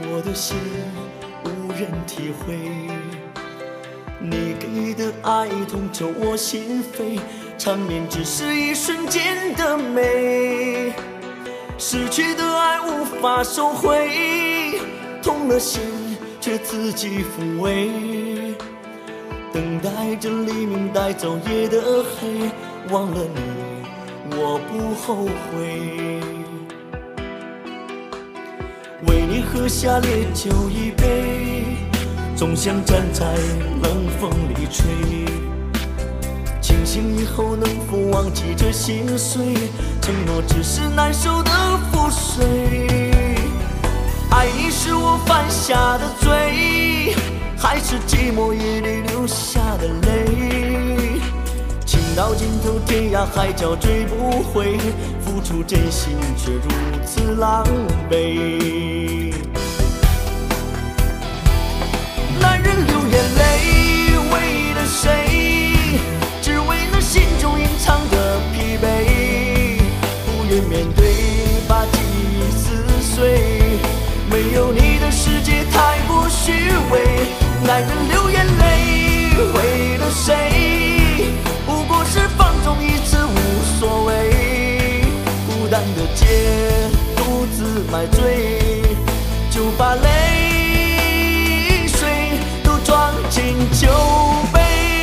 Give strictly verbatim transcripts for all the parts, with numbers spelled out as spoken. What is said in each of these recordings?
我的心无人体会，你给的爱痛彻我心扉，缠绵只是一瞬间的美，失去的爱无法收回，痛了心却自己抚慰，等待着黎明带走夜的黑，忘了你我不后悔，为你喝下烈酒一杯，总想站在冷风里吹，清醒以后能否忘记这心碎，承诺只是难受的覆水，爱你是我犯下的罪，还是寂寞夜里流下的泪，情到尽头天涯海角追不回，付出真心却如此狼狈，男人流眼泪为了谁，只为那心中隐藏的疲惫，不愿面对把记忆撕碎，没有你的世界太过虚伪，男人流眼泪为了谁，不过是放纵一次无所谓，孤单的街独自买醉，就把泪水都装进酒杯。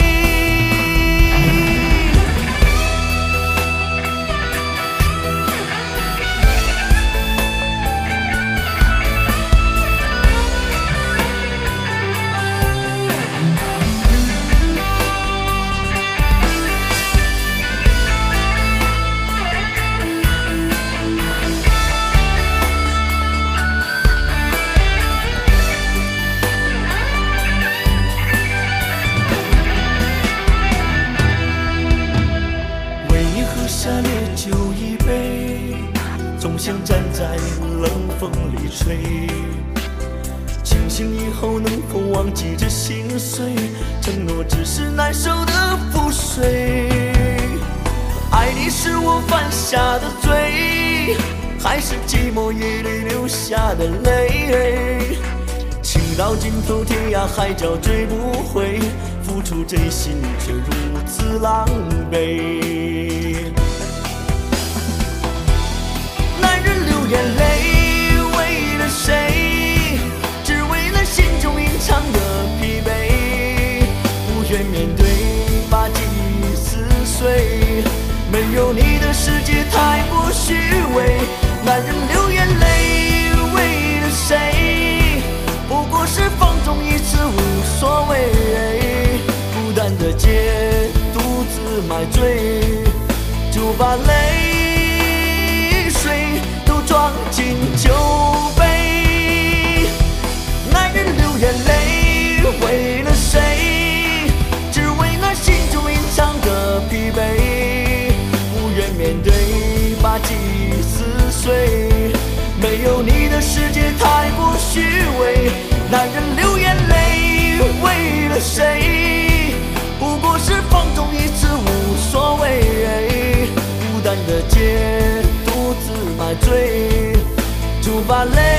下烈酒一杯，总想站在冷风里吹，清醒以后能否忘记这心碎，承诺只是难受的覆水，爱你是我犯下的罪，还是寂寞夜里流下的泪，情到尽头天涯海角追不回，付出真心却如此狼狈，男人流眼泪为了谁，只为了心中隐藏的疲惫，不愿面对把记忆撕碎，没有你的世界太过虚伪，男人流眼泪为了谁，不过是放纵一次无所谓，孤单的街独自买醉，就把泪水都装进酒杯，男人流眼泪为了谁，只为那心中隐藏的疲惫，不愿面对把记忆撕碎，没有你的世界太过虚伪，男人流眼泪为了谁，不过是放纵一次无所谓，孤单的街独自买醉，就把泪